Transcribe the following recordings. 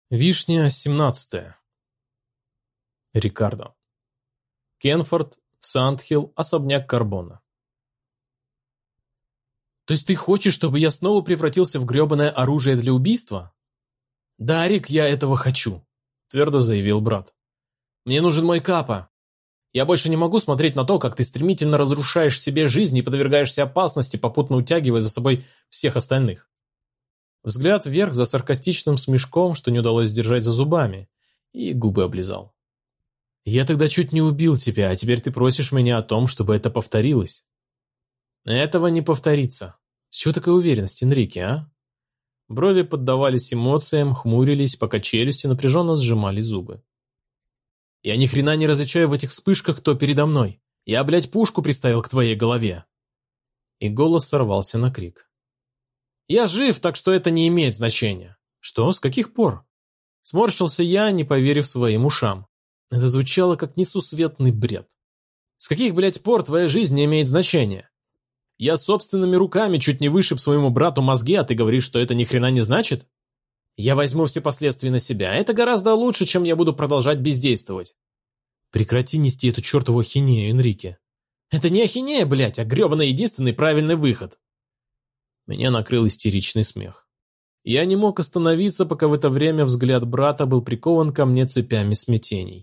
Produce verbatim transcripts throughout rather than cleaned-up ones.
Вишня, семнадцатое. Рикардо. Кенфорд, Сандхилл, особняк Карбона. То есть ты хочешь, чтобы я снова превратился в гребаное оружие для убийства? Да, Рик, я этого хочу, твердо заявил брат. Мне нужен мой Капа. Я больше не могу смотреть на то, как ты стремительно разрушаешь себе жизнь и подвергаешься опасности, попутно утягивая за собой всех остальных. Взгляд вверх за саркастичным смешком, что не удалось сдержать за зубами, и губы облизал. «Я тогда чуть не убил тебя, а теперь ты просишь меня о том, чтобы это повторилось». «Этого не повторится. С чего такая уверенность, Энрике, а?» Брови поддавались эмоциям, хмурились, пока челюсти напряженно сжимали зубы. «Я ни хрена не различаю в этих вспышках, кто передо мной. Я, блядь, пушку приставил к твоей голове». И голос сорвался на крик. «Я жив, так что это не имеет значения». «Что? С каких пор?» Сморщился я, не поверив своим ушам. Это звучало как несусветный бред. «С каких, блядь, пор твоя жизнь не имеет значения? Я собственными руками чуть не вышиб своему брату мозги, а ты говоришь, что это ни хрена не значит? Я возьму все последствия на себя. Это гораздо лучше, чем я буду продолжать бездействовать». «Прекрати нести эту чертову ахинею, Энрике». «Это не ахинея, блядь, а гребаный единственный правильный выход». Меня накрыл истеричный смех. Я не мог остановиться, пока в это время взгляд брата был прикован ко мне цепями смятений.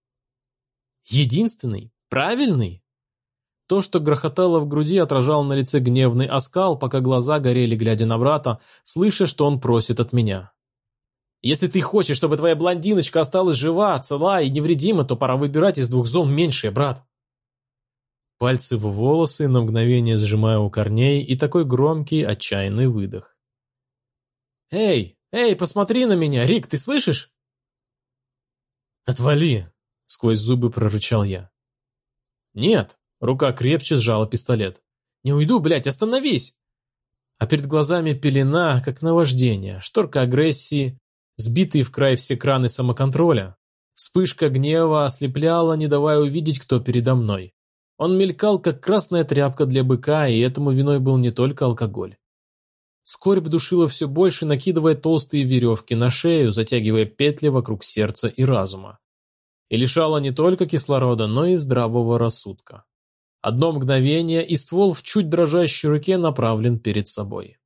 Единственный? Правильный? То, что грохотало в груди, отражало на лице гневный оскал, пока глаза горели, глядя на брата, слыша, что он просит от меня. «Если ты хочешь, чтобы твоя блондиночка осталась жива, цела и невредима, то пора выбирать из двух зол меньшее, брат». Пальцы в волосы, на мгновение сжимая у корней, и такой громкий, отчаянный выдох. «Эй, эй, посмотри на меня, Рик, ты слышишь?» «Отвали!» — сквозь зубы прорычал я. «Нет!» — рука крепче сжала пистолет. «Не уйду, блядь, остановись!» А перед глазами пелена, как наваждение, шторка агрессии, сбитые в край все краны самоконтроля. Вспышка гнева ослепляла, не давая увидеть, кто передо мной. Он мелькал, как красная тряпка для быка, и этому виной был не только алкоголь. Скорбь душила все больше, накидывая толстые веревки на шею, затягивая петли вокруг сердца и разума. И лишала не только кислорода, но и здравого рассудка. Одно мгновение, и ствол в чуть дрожащей руке направлен перед собой.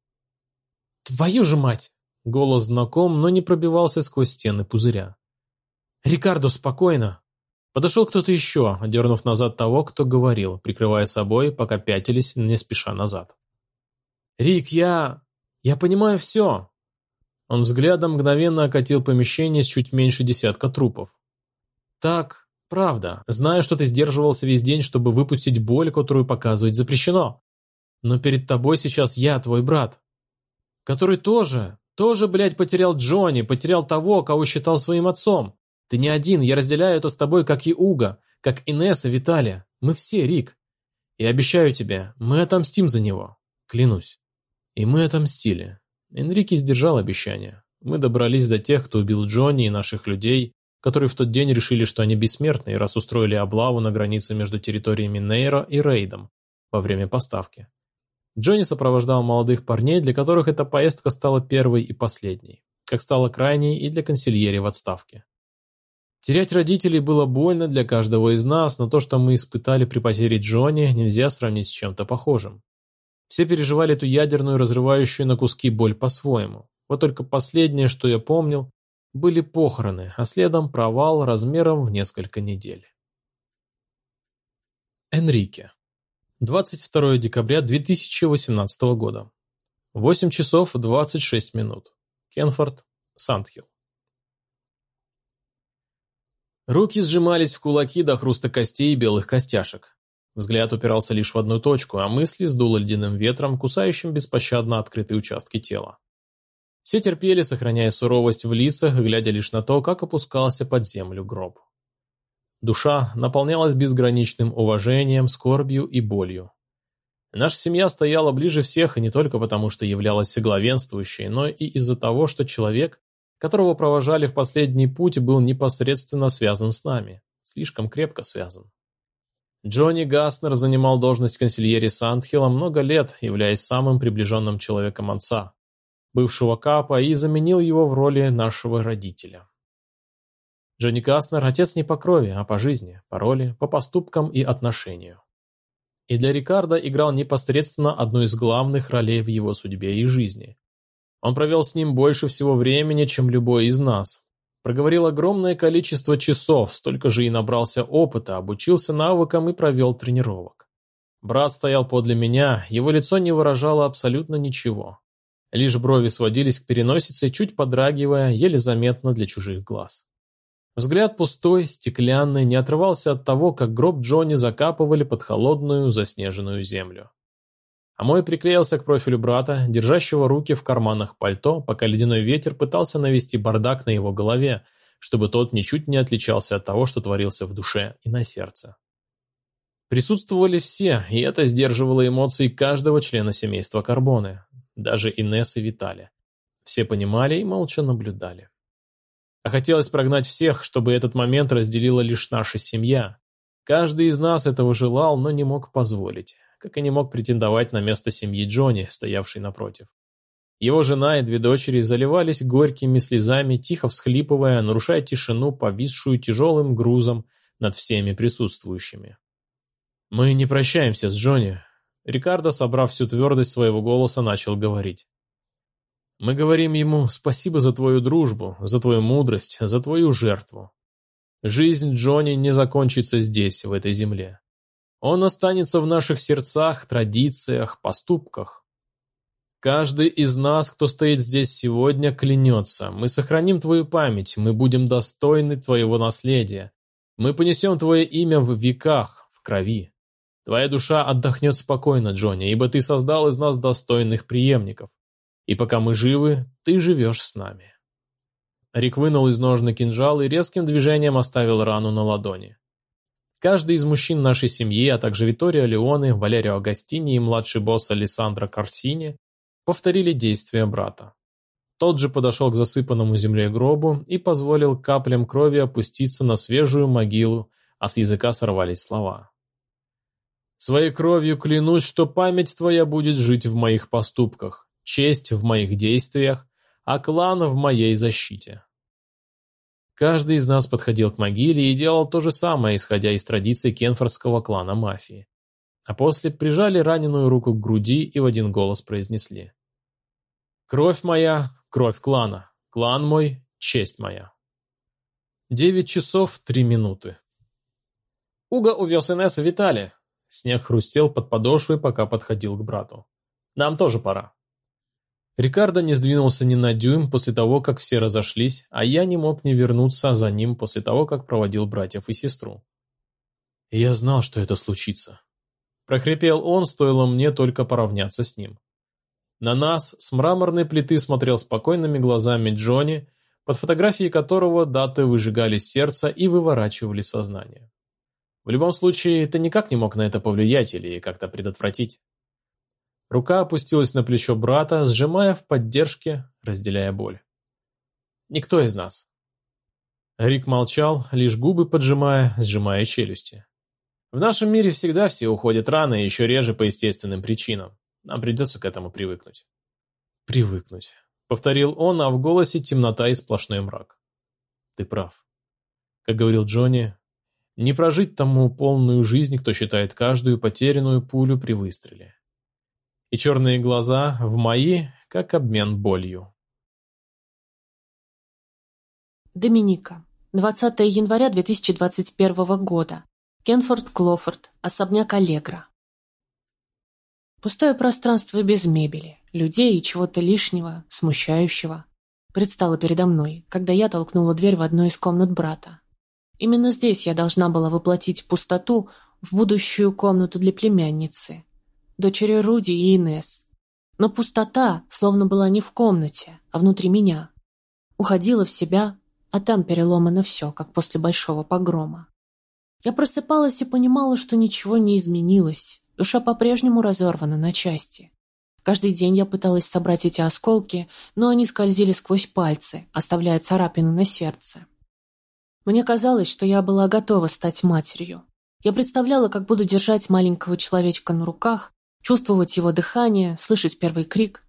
«Твою же мать!» Голос знаком, но не пробивался сквозь стены пузыря. «Рикардо, спокойно!» Подошел кто-то еще, одернув назад того, кто говорил, прикрывая собой, пока пятились не спеша назад. «Рик, я... я понимаю все!» Он взглядом мгновенно окатил помещение с чуть меньше десятка трупов. «Так, правда, знаю, что ты сдерживался весь день, чтобы выпустить боль, которую показывать запрещено. Но перед тобой сейчас я, твой брат, который тоже, тоже, блядь, потерял Джонни, потерял того, кого считал своим отцом. Ты не один, я разделяю это с тобой, как и Уго, как Инесса, Виталия. Мы все, Рик. И обещаю тебе, мы отомстим за него. Клянусь». И мы отомстили. Энрике сдержал обещание. Мы добрались до тех, кто убил Джонни и наших людей, которые в тот день решили, что они бессмертны, раз устроили облаву на границе между территориями Нейро и Рейдом во время поставки. Джонни сопровождал молодых парней, для которых эта поездка стала первой и последней, как стала крайней и для консильери в отставке. Терять родителей было больно для каждого из нас, но то, что мы испытали при потере Джонни, нельзя сравнить с чем-то похожим. Все переживали эту ядерную, разрывающую на куски боль по-своему. Вот только последнее, что я помнил, были похороны, а следом провал размером в несколько недель. Энрике. двадцать второе декабря две тысячи восемнадцатого года. восемь часов двадцать шесть минут. Кенфорд, Сандхилл. Руки сжимались в кулаки до хруста костей и белых костяшек. Взгляд упирался лишь в одну точку, а мысли сдуло ледяным ветром, кусающим беспощадно открытые участки тела. Все терпели, сохраняя суровость в лицах, глядя лишь на то, как опускался под землю гроб. Душа наполнялась безграничным уважением, скорбью и болью. Наша семья стояла ближе всех, и не только потому, что являлась главенствующей, но и из-за того, что человек, которого провожали в последний путь, был непосредственно связан с нами, слишком крепко связан. Джонни Гаснер занимал должность консильери Сандхилла много лет, являясь самым приближенным человеком отца. бывшего капа, и заменил его в роли нашего родителя. Джонни Кастнер – отец не по крови, а по жизни, по роли, по поступкам и отношению. И для Рикардо играл непосредственно одну из главных ролей в его судьбе и жизни. Он провел с ним больше всего времени, чем любой из нас. Проговорил огромное количество часов, столько же и набрался опыта, обучился навыкам и провел тренировок. Брат стоял подле меня, его лицо не выражало абсолютно ничего. Лишь брови сводились к переносице, чуть подрагивая, еле заметно для чужих глаз. Взгляд пустой, стеклянный, не отрывался от того, как гроб Джонни закапывали под холодную, заснеженную землю. А мой приклеился к профилю брата, держащего руки в карманах пальто, пока ледяной ветер пытался навести бардак на его голове, чтобы тот ничуть не отличался от того, что творился в душе и на сердце. Присутствовали все, и это сдерживало эмоции каждого члена семейства Карбоне, даже Инесс и Витали. Все понимали и молча наблюдали. А хотелось прогнать всех, чтобы этот момент разделила лишь наша семья. Каждый из нас этого желал, но не мог позволить, как и не мог претендовать на место семьи Джонни, стоявшей напротив. Его жена и две дочери заливались горькими слезами, тихо всхлипывая, нарушая тишину, повисшую тяжелым грузом над всеми присутствующими. «Мы не прощаемся с Джонни», — Рикардо, собрав всю твердость своего голоса, начал говорить. «Мы говорим ему спасибо за твою дружбу, за твою мудрость, за твою жертву. Жизнь Джонни не закончится здесь, в этой земле. Он останется в наших сердцах, традициях, поступках. Каждый из нас, кто стоит здесь сегодня, клянется. Мы сохраним твою память, мы будем достойны твоего наследия. Мы понесем твое имя в веках, в крови. Твоя душа отдохнет спокойно, Джонни, ибо ты создал из нас достойных преемников. И пока мы живы, ты живешь с нами». Рик вынул из ножны кинжал и резким движением оставил рану на ладони. Каждый из мужчин нашей семьи, а также Витторио Леоне, Валерио Агастини и младший босс Алессандро Корсини повторили действия брата. Тот же подошел к засыпанному землей гробу и позволил каплям крови опуститься на свежую могилу, а с языка сорвались слова. «Своей кровью клянусь, что память твоя будет жить в моих поступках, честь в моих действиях, а клан в моей защите». Каждый из нас подходил к могиле и делал то же самое, исходя из традиций кенфордского клана мафии. А после прижали раненую руку к груди и в один голос произнесли: «Кровь моя, кровь клана, клан мой, честь моя». Девять часов три минуты. «Уго увез Инесс и Витали». Снег хрустел под подошвой, пока подходил к брату. «Нам тоже пора». Рикардо не сдвинулся ни на дюйм после того, как все разошлись, а я не мог не вернуться за ним после того, как проводил братьев и сестру. «Я знал, что это случится», — прохрипел он, стоило мне только поравняться с ним. На нас с мраморной плиты смотрел спокойными глазами Джонни, под фотографией которого даты выжигали сердце и выворачивали сознание. В любом случае, ты никак не мог на это повлиять или как-то предотвратить. Рука опустилась на плечо брата, сжимая в поддержке, разделяя боль. «Никто из нас». Рик молчал, лишь губы поджимая, сжимая челюсти. «В нашем мире всегда все уходят рано и еще реже по естественным причинам. Нам придется к этому привыкнуть». «Привыкнуть», — повторил он, а в голосе темнота и сплошной мрак. «Ты прав. Как говорил Джонни, не прожить тому полную жизнь, кто считает каждую потерянную пулю при выстреле». И черные глаза в мои, как обмен болью. Доминика. двадцатое января две тысячи двадцать первого года. Кенфорд-Клофорд. Особняк Аллегро. Пустое пространство без мебели, людей и чего-то лишнего, смущающего, предстало передо мной, когда я толкнула дверь в одну из комнат брата. Именно здесь я должна была воплотить пустоту в будущую комнату для племянницы, дочери Руди и Инесс. Но пустота словно была не в комнате, а внутри меня. Уходила в себя, а там переломано все, как после большого погрома. Я просыпалась и понимала, что ничего не изменилось. Душа по-прежнему разорвана на части. Каждый день я пыталась собрать эти осколки, но они скользили сквозь пальцы, оставляя царапины на сердце. Мне казалось, что я была готова стать матерью. Я представляла, как буду держать маленького человечка на руках, чувствовать его дыхание, слышать первый крик.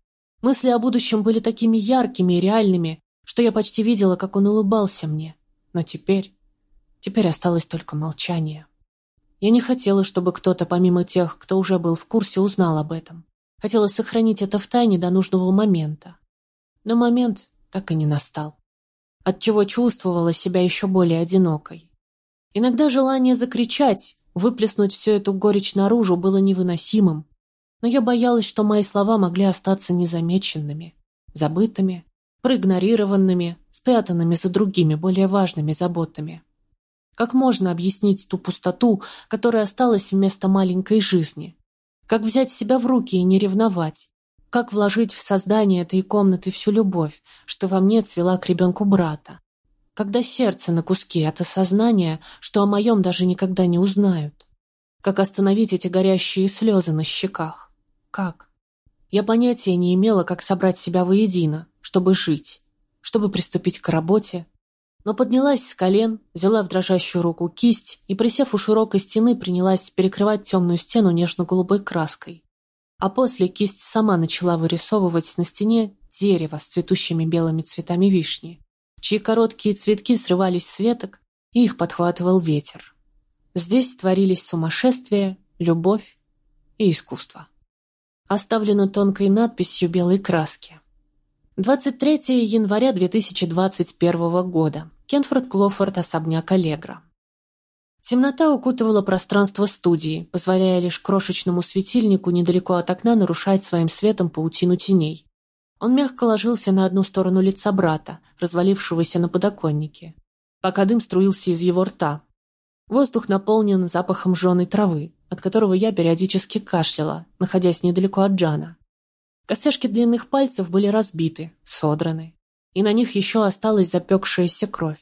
Мысли о будущем были такими яркими и реальными, что я почти видела, как он улыбался мне. Но теперь... Теперь осталось только молчание. Я не хотела, чтобы кто-то, помимо тех, кто уже был в курсе, узнал об этом. Хотела сохранить это в тайне до нужного момента. Но момент так и не настал. Отчего чувствовала себя еще более одинокой. Иногда желание закричать, выплеснуть всю эту горечь наружу было невыносимым, но я боялась, что мои слова могли остаться незамеченными, забытыми, проигнорированными, спрятанными за другими, более важными заботами. Как можно объяснить ту пустоту, которая осталась вместо маленькой жизни? Как взять себя в руки и не ревновать? Как вложить в создание этой комнаты всю любовь, что во мне цвела к ребенку брата? Когда сердце на куски от осознания, что о моем даже никогда не узнают? Как остановить эти горящие слезы на щеках? Как? Я понятия не имела, как собрать себя воедино, чтобы жить, чтобы приступить к работе. Но поднялась с колен, взяла в дрожащую руку кисть и, присев у широкой стены, принялась перекрывать темную стену нежно-голубой краской. А после кисть сама начала вырисовывать на стене дерево с цветущими белыми цветами вишни, чьи короткие цветки срывались с веток, и их подхватывал ветер. Здесь творились сумасшествие, любовь и искусство. Оставлено тонкой надписью белой краски. двадцать третьего января две тысячи двадцать первого года. Кенфорд Клофорд, особняк Аллегро. Темнота укутывала пространство студии, позволяя лишь крошечному светильнику недалеко от окна нарушать своим светом паутину теней. Он мягко ложился на одну сторону лица брата, развалившегося на подоконнике, пока дым струился из его рта. Воздух наполнен запахом жженой травы, от которого я периодически кашляла, находясь недалеко от Джана. Костяшки длинных пальцев были разбиты, содраны, и на них еще осталась запекшаяся кровь.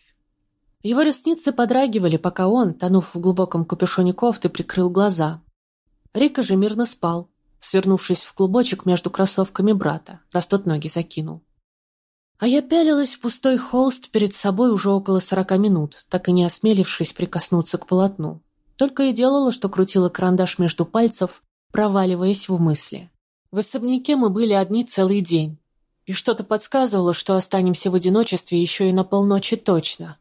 Его ресницы подрагивали, пока он, тонув в глубоком капюшоне кофты, прикрыл глаза. Рика же мирно спал, свернувшись в клубочек между кроссовками брата, раз тот ноги закинул. А я пялилась в пустой холст перед собой уже около сорока минут, так и не осмелившись прикоснуться к полотну. Только и делала, что крутила карандаш между пальцев, проваливаясь в мысли. В особняке мы были одни целый день, и что-то подсказывало, что останемся в одиночестве еще и на полночи точно.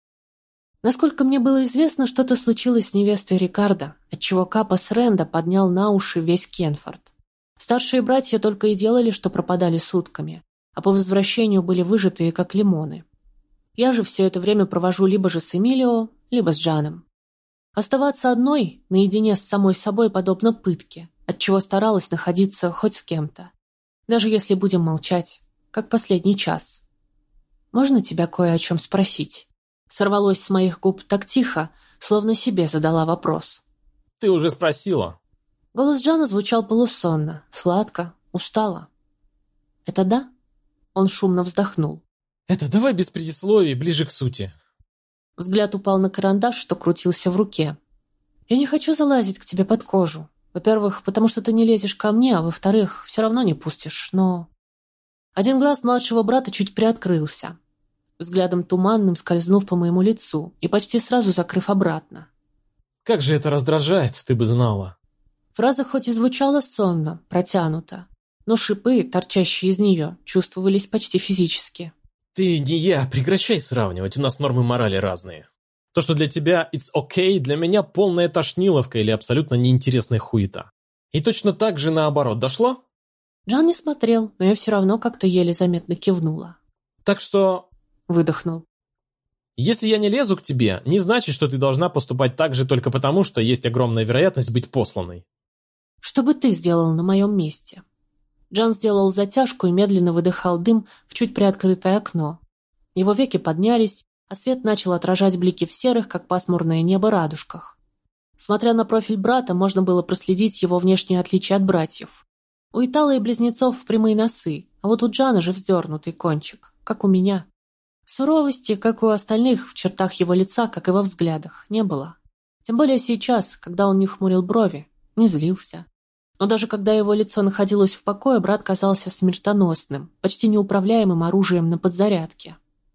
Насколько мне было известно, что-то случилось с невестой Рикардо, отчего Капос Ренда поднял на уши весь Кенфорд. Старшие братья только и делали, что пропадали сутками, а по возвращению были выжатые, как лимоны. Я же все это время провожу либо же с Эмилио, либо с Джаном. Оставаться одной, наедине с самой собой, подобно пытке, отчего старалась находиться хоть с кем-то. Даже если будем молчать, как последний час. «Можно тебя кое о чем спросить?» Сорвалось с моих губ так тихо, словно себе задала вопрос. «Ты уже спросила». Голос Джана звучал полусонно, сладко, устало. «Это да?» Он шумно вздохнул. «Это давай без предисловий, ближе к сути». Взгляд упал на карандаш, что крутился в руке. «Я не хочу залазить к тебе под кожу. Во-первых, потому что ты не лезешь ко мне, а во-вторых, все равно не пустишь, но...» Один глаз младшего брата чуть приоткрылся, взглядом туманным скользнув по моему лицу и почти сразу закрыв обратно. «Как же это раздражает, ты бы знала!» Фраза хоть и звучала сонно, протянуто, но шипы, торчащие из нее, чувствовались почти физически. «Ты не я, прекращай сравнивать, у нас нормы морали разные. То, что для тебя it's okay, для меня полная тошниловка или абсолютно неинтересная хуета. И точно так же наоборот, дошло?» Джан не смотрел, но я все равно как-то еле заметно кивнула. «Так что...» Выдохнул. «Если я не лезу к тебе, не значит, что ты должна поступать так же только потому, что есть огромная вероятность быть посланной». «Что бы ты сделал на моем месте?» Джан сделал затяжку и медленно выдыхал дым в чуть приоткрытое окно. Его веки поднялись, а свет начал отражать блики в серых, как пасмурное небо, радужках. Смотря на профиль брата, можно было проследить его внешнее отличие от братьев. У Итала и близнецов прямые носы, а вот у Джана же вздернутый кончик, как у меня. Суровости, как у остальных, в чертах его лица, как и во взглядах, не было. Тем более сейчас, когда он не хмурил брови, не злился. Но даже когда его лицо находилось в покое, брат казался смертоносным, почти неуправляемым оружием на подзарядке.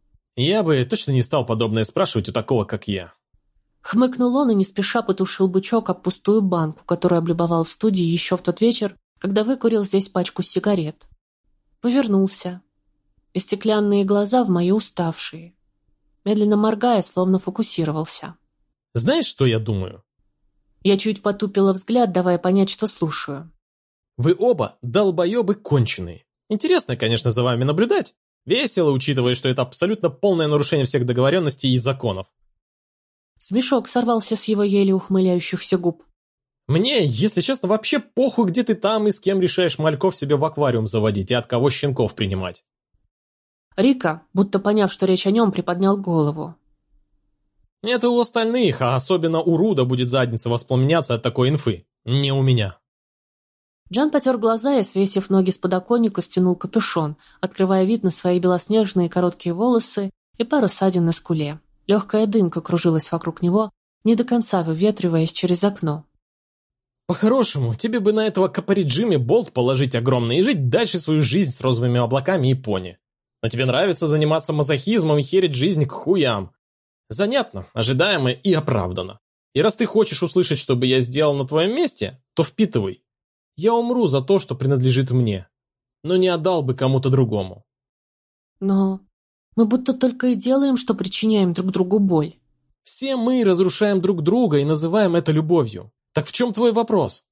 «Я бы точно не стал подобное спрашивать у такого, как я». Хмыкнул он и не спеша потушил бычок об пустую банку, которую облюбовал в студии еще в тот вечер, когда выкурил здесь пачку сигарет. Повернулся, и стеклянные глаза в мои уставшие. Медленно моргая, словно фокусировался. «Знаешь, что я думаю?» Я чуть потупила взгляд, давая понять, что слушаю. «Вы оба долбоебы конченые. Интересно, конечно, за вами наблюдать. Весело, учитывая, что это абсолютно полное нарушение всех договоренностей и законов». Смешок сорвался с его еле ухмыляющихся губ. «Мне, если честно, вообще похуй, где ты там и с кем решаешь мальков себе в аквариум заводить и от кого щенков принимать». Рика, будто поняв, что речь о нем, приподнял голову. «Это у остальных, а особенно у Руда будет задница воспламеняться от такой инфы. Не у меня». Джан потер глаза и, свесив ноги с подоконника, стянул капюшон, открывая вид на свои белоснежные короткие волосы и пару ссадин на скуле. Легкая дымка кружилась вокруг него, не до конца выветриваясь через окно. «По-хорошему, тебе бы на этого Капориджиме болт положить огромный и жить дальше свою жизнь с розовыми облаками и пони. Но тебе нравится заниматься мазохизмом и херить жизнь к хуям. Занятно, ожидаемо и оправданно. И раз ты хочешь услышать, что бы я сделал на твоем месте, то впитывай. Я умру за то, что принадлежит мне, но не отдал бы кому-то другому». Но мы будто только и делаем, что причиняем друг другу боль. «Все мы разрушаем друг друга и называем это любовью. Так в чем твой вопрос?»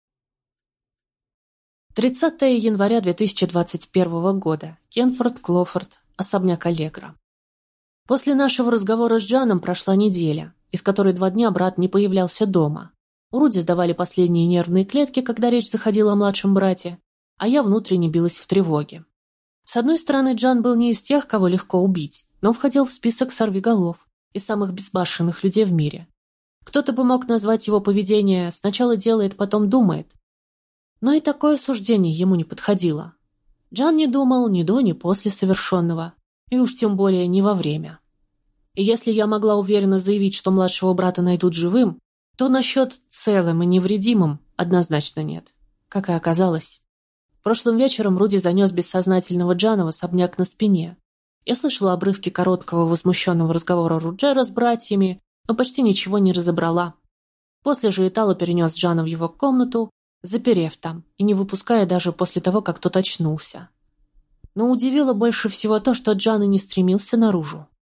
тридцатое января две тысячи двадцать первого года. Кенфорд, Клофорд, особняк Аллегра. После нашего разговора с Джаном прошла неделя, из которой два дня брат не появлялся дома. У Руди сдавали последние нервные клетки, когда речь заходила о младшем брате, а я внутренне билась в тревоге. С одной стороны, Джан был не из тех, кого легко убить, но входил в список сорвиголов и самых безбашенных людей в мире. Кто-то бы мог назвать его поведение «сначала делает, потом думает». Но и такое суждение ему не подходило. Джан не думал ни до, ни после совершенного, и уж тем более не во время. И если я могла уверенно заявить, что младшего брата найдут живым, то насчет целым и невредимым однозначно нет, как и оказалось. Прошлым вечером Руди занес бессознательного Джана в особняк на спине. Я слышала обрывки короткого возмущенного разговора Руджера с братьями, но почти ничего не разобрала. После же Итало перенес Джана в его комнату, заперев там и не выпуская даже после того, как тот очнулся. Но удивило больше всего то, что Джан и не стремился наружу.